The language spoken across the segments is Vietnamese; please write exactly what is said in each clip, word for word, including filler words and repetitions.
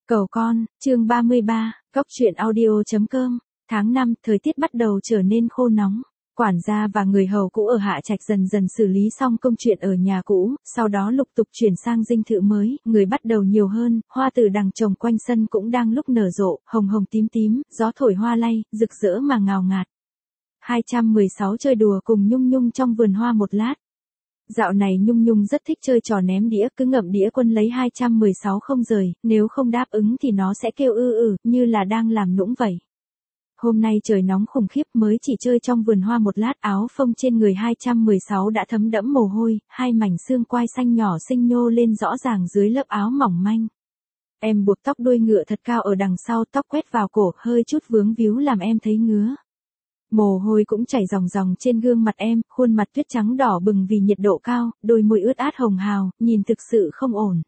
Cầu con, chương ba mươi ba, Cóc truyện audio.com, tháng năm, thời tiết bắt đầu trở nên khô nóng. Quản gia và người hầu cũ ở Hạ Trạch dần dần xử lý xong công chuyện ở nhà cũ, sau đó lục tục chuyển sang dinh thự mới, người bắt đầu nhiều hơn, hoa từ đằng trồng quanh sân cũng đang lúc nở rộ, hồng hồng tím tím, gió thổi hoa lay, rực rỡ mà ngào ngạt. hai trăm mười sáu chơi đùa cùng Nhung Nhung trong vườn hoa một lát. Dạo này Nhung Nhung rất thích chơi trò ném đĩa, cứ ngậm đĩa quân lấy hai trăm mười sáu không rời, nếu không đáp ứng thì nó sẽ kêu ư ư, như là đang làm nũng vậy. Hôm nay trời nóng khủng khiếp, mới chỉ chơi trong vườn hoa một lát, áo phông trên người hai trăm mười sáu đã thấm đẫm mồ hôi, hai mảnh xương quai xanh nhỏ xinh nhô lên rõ ràng dưới lớp áo mỏng manh. Em buộc tóc đuôi ngựa thật cao ở đằng sau, tóc quét vào cổ, hơi chút vướng víu làm em thấy ngứa. Mồ hôi cũng chảy ròng ròng trên gương mặt em, khuôn mặt tuyết trắng đỏ bừng vì nhiệt độ cao, đôi môi ướt át hồng hào, nhìn thực sự không ổn.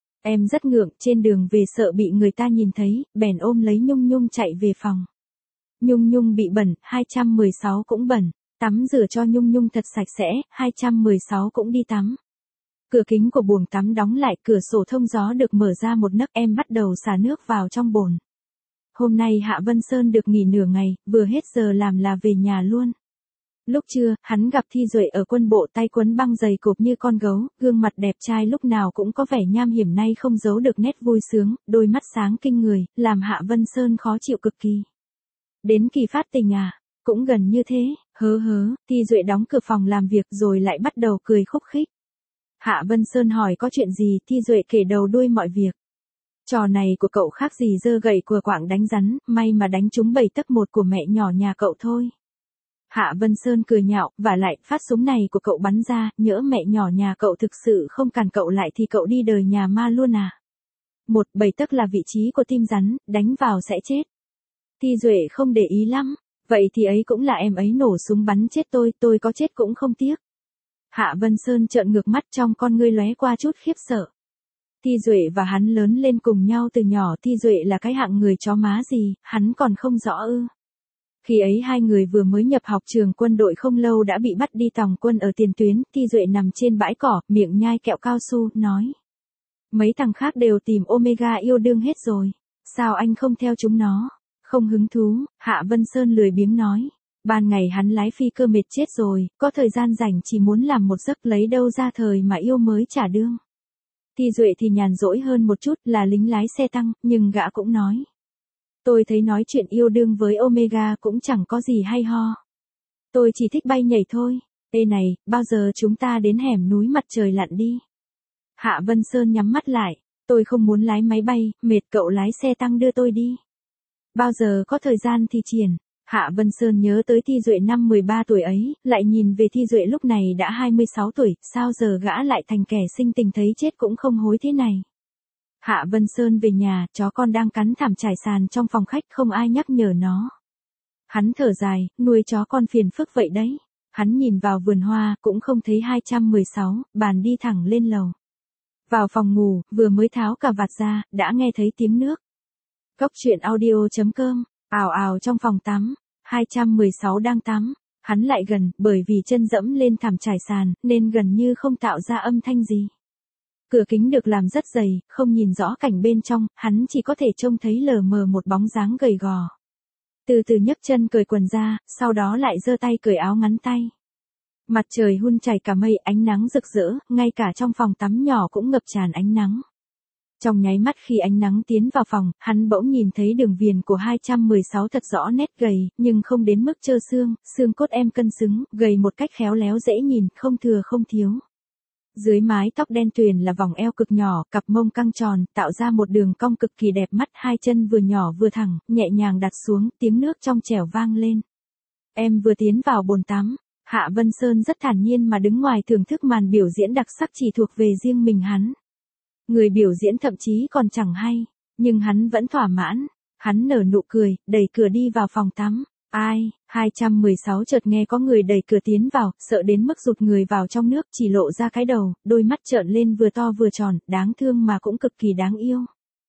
Em rất ngượng, trên đường về sợ bị người ta nhìn thấy, bèn ôm lấy Nhung Nhung chạy về phòng. Nhung Nhung bị bẩn, hai trăm mười sáu cũng bẩn, tắm rửa cho Nhung Nhung thật sạch sẽ, hai trăm mười sáu cũng đi tắm. Cửa kính của buồng tắm đóng lại, cửa sổ thông gió được mở ra một nấc, em bắt đầu xả nước vào trong bồn. Hôm nay Hạ Vân Sơn được nghỉ nửa ngày, vừa hết giờ làm là về nhà luôn. Lúc trưa, hắn gặp Thi Duệ ở quân bộ, tay quấn băng dày cộp như con gấu, gương mặt đẹp trai lúc nào cũng có vẻ nham hiểm, nay không giấu được nét vui sướng, đôi mắt sáng kinh người, làm Hạ Vân Sơn khó chịu cực kỳ. Đến kỳ phát tình à? Cũng gần như thế, hớ hớ, Thi Duệ đóng cửa phòng làm việc rồi lại bắt đầu cười khúc khích. Hạ Vân Sơn hỏi có chuyện gì, Thi Duệ kể đầu đuôi mọi việc. Trò này của cậu khác gì giơ gậy của quảng đánh rắn, may mà đánh trúng bảy tấc một của mẹ nhỏ nhà cậu thôi. Hạ Vân Sơn cười nhạo, vả lại, phát súng này của cậu bắn ra, nhỡ mẹ nhỏ nhà cậu thực sự không cản cậu lại thì cậu đi đời nhà ma luôn à. Một, bảy tấc là vị trí của tim rắn, đánh vào sẽ chết. Thi Duệ không để ý lắm, vậy thì ấy cũng là em ấy nổ súng bắn chết tôi, tôi có chết cũng không tiếc. Hạ Vân Sơn trợn ngược mắt, trong con ngươi lóe qua chút khiếp sợ. Thi Duệ và hắn lớn lên cùng nhau từ nhỏ, Thi Duệ là cái hạng người chó má gì, hắn còn không rõ ư. Khi ấy hai người vừa mới nhập học trường quân đội không lâu đã bị bắt đi tòng quân ở tiền tuyến, Thi Duệ nằm trên bãi cỏ, miệng nhai kẹo cao su, nói. Mấy thằng khác đều tìm Omega yêu đương hết rồi, sao anh không theo chúng nó? Không hứng thú, Hạ Vân Sơn lười biếng nói. Ban ngày hắn lái phi cơ mệt chết rồi, có thời gian rảnh chỉ muốn làm một giấc, lấy đâu ra thời mà yêu mới trả đương. Thi Duệ thì nhàn rỗi hơn một chút, là lính lái xe tăng, nhưng gã cũng nói. Tôi thấy nói chuyện yêu đương với Omega cũng chẳng có gì hay ho. Tôi chỉ thích bay nhảy thôi. Ê này, bao giờ chúng ta đến hẻm núi mặt trời lặn đi. Hạ Vân Sơn nhắm mắt lại. Tôi không muốn lái máy bay, mệt, cậu lái xe tăng đưa tôi đi. Bao giờ có thời gian thì triển. Hạ Vân Sơn nhớ tới Thi Duệ năm mười ba tuổi ấy, lại nhìn về Thi Duệ lúc này đã hai mươi sáu tuổi, sao giờ gã lại thành kẻ sinh tình thấy chết cũng không hối thế này. Hạ Vân Sơn về nhà, chó con đang cắn thảm trải sàn trong phòng khách, không ai nhắc nhở nó. Hắn thở dài, nuôi chó con phiền phức vậy đấy. Hắn nhìn vào vườn hoa, cũng không thấy hai trăm mười sáu, bàn đi thẳng lên lầu. Vào phòng ngủ, vừa mới tháo cà vạt ra, đã nghe thấy tiếng nước. Cóc truyện audio.com, ào ào trong phòng tắm, hai trăm mười sáu đang tắm, hắn lại gần, bởi vì chân dẫm lên thảm trải sàn, nên gần như không tạo ra âm thanh gì. Cửa kính được làm rất dày, không nhìn rõ cảnh bên trong, hắn chỉ có thể trông thấy lờ mờ một bóng dáng gầy gò. Từ từ nhấc chân cởi quần ra, sau đó lại giơ tay cởi áo ngắn tay. Mặt trời hun chảy cả mây, ánh nắng rực rỡ, ngay cả trong phòng tắm nhỏ cũng ngập tràn ánh nắng. Trong nháy mắt khi ánh nắng tiến vào phòng, hắn bỗng nhìn thấy đường viền của hai trăm mười sáu thật rõ nét, gầy, nhưng không đến mức trơ xương, xương cốt em cân xứng, gầy một cách khéo léo dễ nhìn, không thừa không thiếu. Dưới mái tóc đen tuyền là vòng eo cực nhỏ, cặp mông căng tròn, tạo ra một đường cong cực kỳ đẹp mắt, hai chân vừa nhỏ vừa thẳng, nhẹ nhàng đặt xuống, tiếng nước trong trẻo vang lên. Em vừa tiến vào bồn tắm, Hạ Vân Sơn rất thản nhiên mà đứng ngoài thưởng thức màn biểu diễn đặc sắc chỉ thuộc về riêng mình hắn. Người biểu diễn thậm chí còn chẳng hay, nhưng hắn vẫn thỏa mãn. Hắn nở nụ cười, đẩy cửa đi vào phòng tắm. Ai, hai trăm mười sáu chợt nghe có người đẩy cửa tiến vào, sợ đến mức rụt người vào trong nước, chỉ lộ ra cái đầu, đôi mắt trợn lên vừa to vừa tròn, đáng thương mà cũng cực kỳ đáng yêu.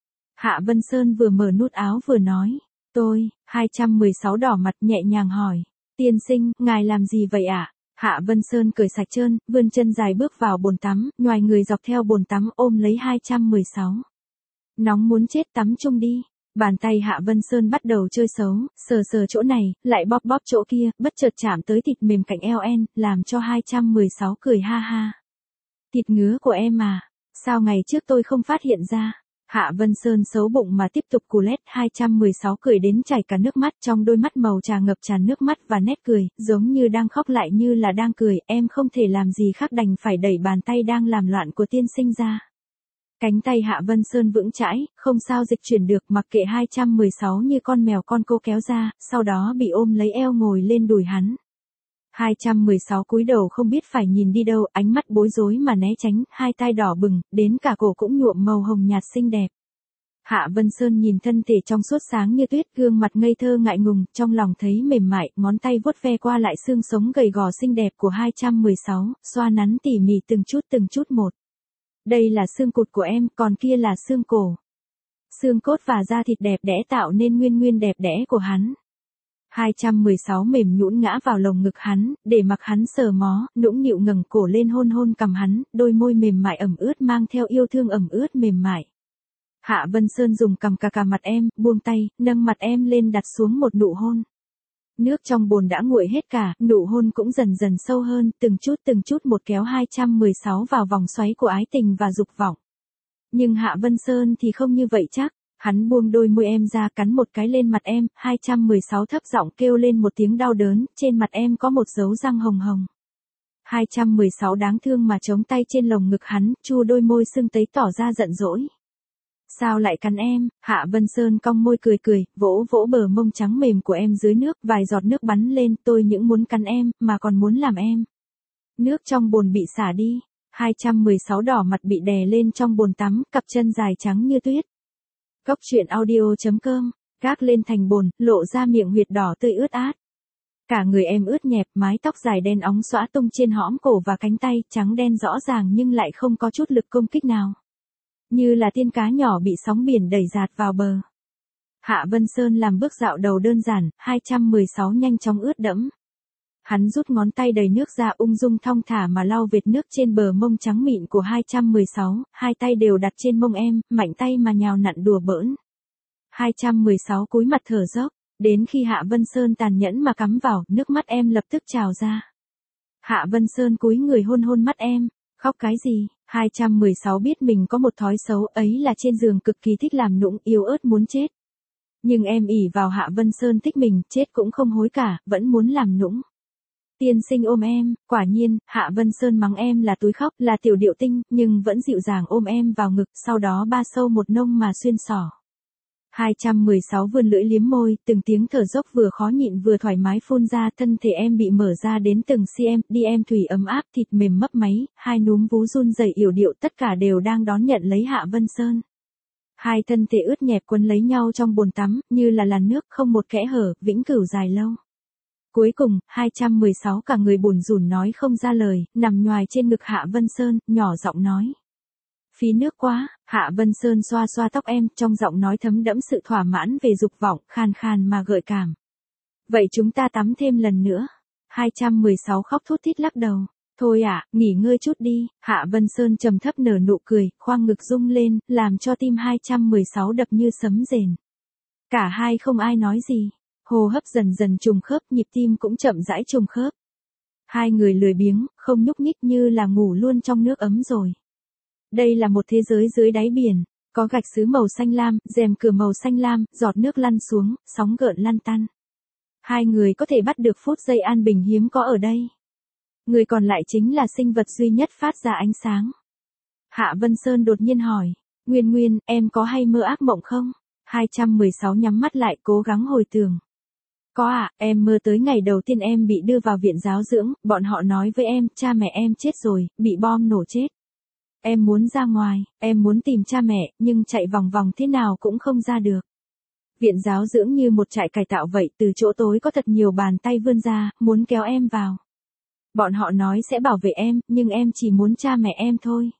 Hạ Vân Sơn vừa mở nút áo vừa nói, tôi, hai trăm mười sáu đỏ mặt nhẹ nhàng hỏi, tiên sinh, ngài làm gì vậy ạ? Hạ Vân Sơn cởi sạch trơn, vươn chân dài bước vào bồn tắm, nhoài người dọc theo bồn tắm ôm lấy hai trăm mười sáu. Nóng muốn chết, tắm chung đi. Bàn tay Hạ Vân Sơn bắt đầu chơi xấu, sờ sờ chỗ này, lại bóp bóp chỗ kia, bất chợt chạm tới thịt mềm cạnh eo en, làm cho hai trăm mười sáu cười ha ha. Thịt ngứa của em mà, sao ngày trước tôi không phát hiện ra. Hạ Vân Sơn xấu bụng mà tiếp tục cù lét, hai trăm mười sáu cười đến chảy cả nước mắt, trong đôi mắt màu trà ngập tràn nước mắt và nét cười, giống như đang khóc lại như là đang cười, em không thể làm gì khác đành phải đẩy bàn tay đang làm loạn của tiên sinh ra. Cánh tay Hạ Vân Sơn vững chãi, không sao dịch chuyển được, mặc kệ hai trăm mười sáu như con mèo con cô kéo ra, sau đó bị ôm lấy eo ngồi lên đùi hắn. hai trăm mười sáu cúi đầu không biết phải nhìn đi đâu, ánh mắt bối rối mà né tránh, hai tai đỏ bừng, đến cả cổ cũng nhuộm màu hồng nhạt xinh đẹp. Hạ Vân Sơn nhìn thân thể trong suốt sáng như tuyết, gương mặt ngây thơ ngại ngùng, trong lòng thấy mềm mại, ngón tay vuốt ve qua lại xương sống gầy gò xinh đẹp của hai trăm mười sáu, xoa nắn tỉ mỉ từng chút từng chút một. Đây là xương cụt của em, còn kia là xương cổ. Xương cốt và da thịt đẹp đẽ tạo nên nguyên nguyên đẹp đẽ của hắn. hai trăm mười sáu mềm nhũn ngã vào lồng ngực hắn, để mặc hắn sờ mó, nũng nịu ngẩng cổ lên hôn hôn cằm hắn, đôi môi mềm mại ẩm ướt mang theo yêu thương ẩm ướt mềm mại. Hạ Vân Sơn dùng cằm cà cà mặt em, buông tay, nâng mặt em lên đặt xuống một nụ hôn. Nước trong bồn đã nguội hết cả, nụ hôn cũng dần dần sâu hơn, từng chút từng chút một kéo hai trăm mười sáu vào vòng xoáy của ái tình và dục vọng. Nhưng Hạ Vân Sơn thì không như vậy chắc, hắn buông đôi môi em ra cắn một cái lên mặt em, hai trăm mười sáu thấp giọng kêu lên một tiếng đau đớn, trên mặt em có một dấu răng hồng hồng. hai trăm mười sáu đáng thương mà chống tay trên lồng ngực hắn, chu đôi môi sưng tấy tỏ ra giận dỗi. Sao lại cắn em? Hạ Vân Sơn cong môi cười cười, vỗ vỗ bờ mông trắng mềm của em dưới nước, vài giọt nước bắn lên, tôi những muốn cắn em, mà còn muốn làm em. Nước trong bồn bị xả đi, hai trăm mười sáu đỏ mặt bị đè lên trong bồn tắm, cặp chân dài trắng như tuyết. Cốc truyện audio chấm com, gác lên thành bồn, lộ ra miệng huyệt đỏ tươi ướt át. Cả người em ướt nhẹp, mái tóc dài đen óng xõa tung trên hõm cổ và cánh tay, trắng đen rõ ràng nhưng lại không có chút lực công kích nào. Như là tiên cá nhỏ bị sóng biển đẩy dạt vào bờ. Hạ Vân Sơn làm bước dạo đầu đơn giản, hai trăm mười sáu nhanh chóng ướt đẫm. Hắn rút ngón tay đầy nước ra ung dung thong thả mà lau vệt nước trên bờ mông trắng mịn của hai trăm mười sáu, hai tay đều đặt trên mông em, mạnh tay mà nhào nặn đùa bỡn. hai trăm mười sáu cúi mặt thở dốc, đến khi Hạ Vân Sơn tàn nhẫn mà cắm vào, nước mắt em lập tức trào ra. Hạ Vân Sơn cúi người hôn hôn mắt em, khóc cái gì? hai trăm mười sáu biết mình có một thói xấu ấy là trên giường cực kỳ thích làm nũng, yếu ớt muốn chết. Nhưng em ỷ vào Hạ Vân Sơn thích mình, chết cũng không hối cả, vẫn muốn làm nũng. Tiên sinh ôm em, quả nhiên, Hạ Vân Sơn mắng em là túi khóc, là tiểu điệu tinh, nhưng vẫn dịu dàng ôm em vào ngực, sau đó ba sâu một nông mà xuyên xỏ. hai trăm mười sáu vươn lưỡi liếm môi, từng tiếng thở dốc vừa khó nhịn vừa thoải mái phun ra, thân thể em bị mở ra đến từng cm, đi em thủy ấm áp, thịt mềm mấp máy, hai núm vú run rẩy yểu điệu, tất cả đều đang đón nhận lấy Hạ Vân Sơn. Hai thân thể ướt nhẹp quấn lấy nhau trong bồn tắm, như là làn nước không một kẽ hở, vĩnh cửu dài lâu. Cuối cùng, hai trăm mười sáu cả người bủn rủn nói không ra lời, nằm nhoài trên ngực Hạ Vân Sơn, nhỏ giọng nói. Phí nước quá, Hạ Vân Sơn xoa xoa tóc em, trong giọng nói thấm đẫm sự thỏa mãn về dục vọng, khàn khàn mà gợi cảm. Vậy chúng ta tắm thêm lần nữa. hai trăm mười sáu khóc thút thít lắc đầu. Thôi ạ, à, nghỉ ngơi chút đi. Hạ Vân Sơn trầm thấp nở nụ cười, khoang ngực rung lên, làm cho tim hai trăm mười sáu đập như sấm rền. Cả hai không ai nói gì. Hô hấp dần dần trùng khớp, nhịp tim cũng chậm rãi trùng khớp. Hai người lười biếng, không nhúc nhích như là ngủ luôn trong nước ấm rồi. Đây là một thế giới dưới đáy biển, có gạch sứ màu xanh lam, rèm cửa màu xanh lam, giọt nước lăn xuống, sóng gợn lăn tăn. Hai người có thể bắt được phút giây an bình hiếm có ở đây. Người còn lại chính là sinh vật duy nhất phát ra ánh sáng. Hạ Vân Sơn đột nhiên hỏi, Nguyên Nguyên, em có hay mơ ác mộng không? hai trăm mười sáu nhắm mắt lại cố gắng hồi tưởng. Có ạ, à, em mơ tới ngày đầu tiên em bị đưa vào viện giáo dưỡng, bọn họ nói với em, cha mẹ em chết rồi, bị bom nổ chết. Em muốn ra ngoài, em muốn tìm cha mẹ, nhưng chạy vòng vòng thế nào cũng không ra được. Viện giáo dưỡng như một trại cải tạo vậy, từ chỗ tối có thật nhiều bàn tay vươn ra, muốn kéo em vào. Bọn họ nói sẽ bảo vệ em, nhưng em chỉ muốn cha mẹ em thôi.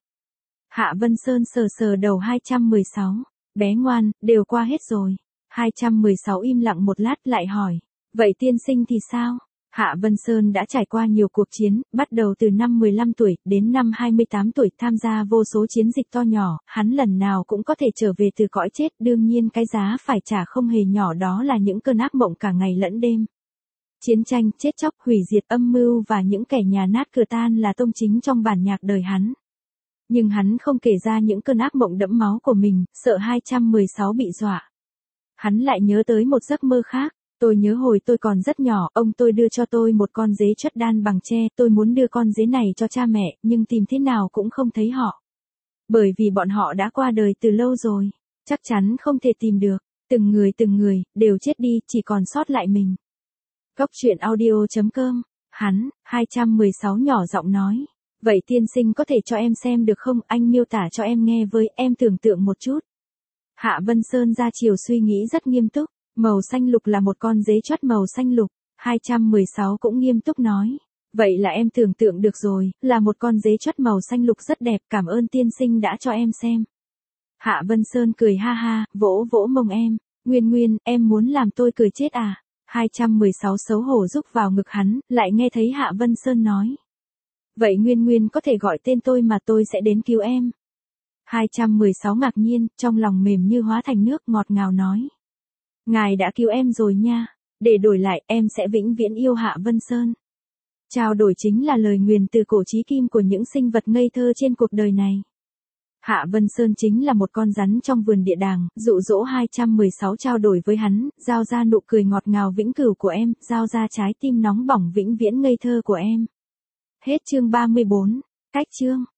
Hạ Vân Sơn sờ sờ đầu hai trăm mười sáu, bé ngoan, đều qua hết rồi. hai trăm mười sáu im lặng một lát lại hỏi, vậy tiên sinh thì sao? Hạ Vân Sơn đã trải qua nhiều cuộc chiến, bắt đầu từ năm mười lăm tuổi, đến năm hai mươi tám tuổi tham gia vô số chiến dịch to nhỏ, hắn lần nào cũng có thể trở về từ cõi chết, đương nhiên cái giá phải trả không hề nhỏ đó là những cơn ác mộng cả ngày lẫn đêm. Chiến tranh, chết chóc, hủy diệt, âm mưu và những kẻ nhà nát cửa tan là tông chính trong bản nhạc đời hắn. Nhưng hắn không kể ra những cơn ác mộng đẫm máu của mình, sợ hai trăm mười sáu bị dọa. Hắn lại nhớ tới một giấc mơ khác. Tôi nhớ hồi tôi còn rất nhỏ, ông tôi đưa cho tôi một con dế chất đan bằng tre, tôi muốn đưa con dế này cho cha mẹ, nhưng tìm thế nào cũng không thấy họ. Bởi vì bọn họ đã qua đời từ lâu rồi, chắc chắn không thể tìm được, từng người từng người, đều chết đi, chỉ còn sót lại mình. Góc truyện audio chấm com, hắn, hai trăm mười sáu nhỏ giọng nói. Vậy tiên sinh có thể cho em xem được không, anh miêu tả cho em nghe với, em tưởng tượng một chút. Hạ Vân Sơn ra chiều suy nghĩ rất nghiêm túc. Màu xanh lục là một con dế chót màu xanh lục, hai trăm mười sáu cũng nghiêm túc nói. Vậy là em tưởng tượng được rồi, là một con dế chót màu xanh lục rất đẹp, cảm ơn tiên sinh đã cho em xem. Hạ Vân Sơn cười ha ha, vỗ vỗ mông em, Nguyên Nguyên, em muốn làm tôi cười chết à? hai trăm mười sáu xấu hổ rúc vào ngực hắn, lại nghe thấy Hạ Vân Sơn nói. Vậy Nguyên Nguyên có thể gọi tên tôi mà tôi sẽ đến cứu em. hai trăm mười sáu ngạc nhiên, trong lòng mềm như hóa thành nước, ngọt ngào nói. Ngài đã cứu em rồi nha, để đổi lại em sẽ vĩnh viễn yêu Hạ Vân Sơn. Trao đổi chính là lời nguyền từ cổ chí kim của những sinh vật ngây thơ trên cuộc đời này. Hạ Vân Sơn chính là một con rắn trong vườn địa đàng, dụ dỗ hai trăm mười sáu trao đổi với hắn, giao ra nụ cười ngọt ngào vĩnh cửu của em, giao ra trái tim nóng bỏng vĩnh viễn ngây thơ của em. Hết chương ba mươi bốn, cách chương.